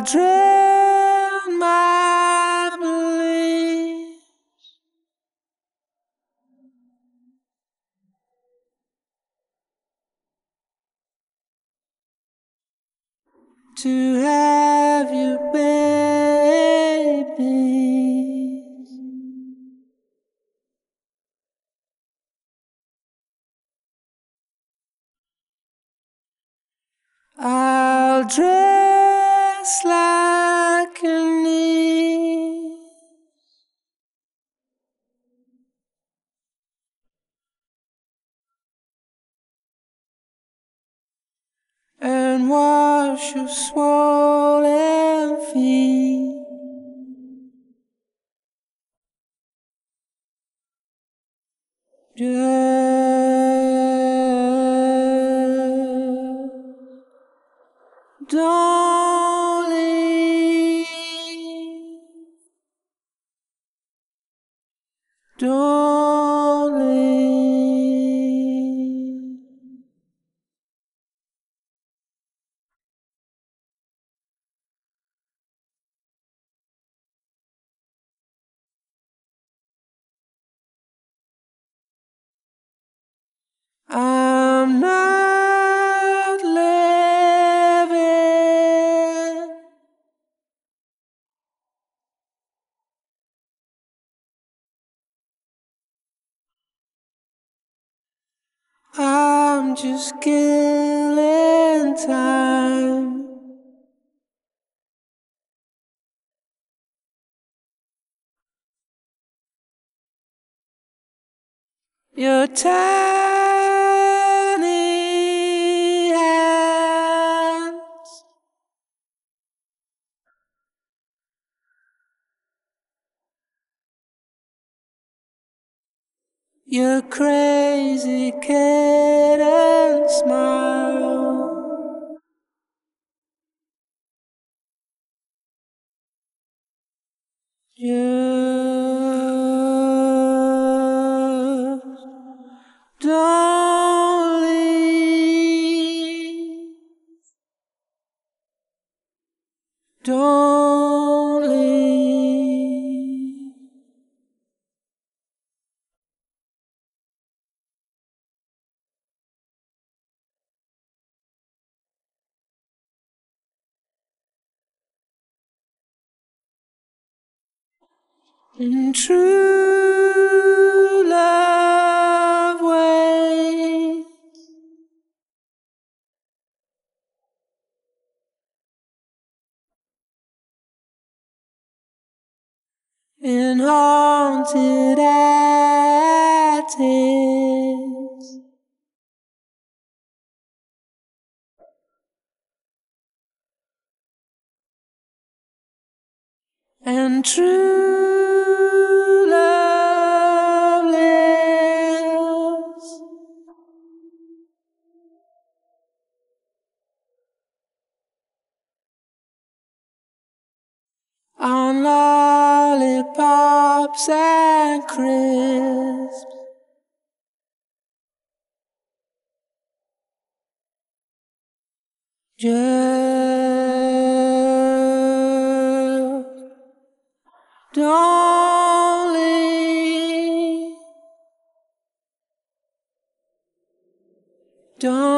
drown my beliefs to have you, baby. I'll dress like a niece and wash your swollen feet. Don't leave, don't leave. I'm not living I'm just killing time. Your tiny hands, your crazy kitten smile. Just don't leave, don't leave. In true love ways, in haunted attics, and true love lives on lollipops and crisps. Just don't leave, don't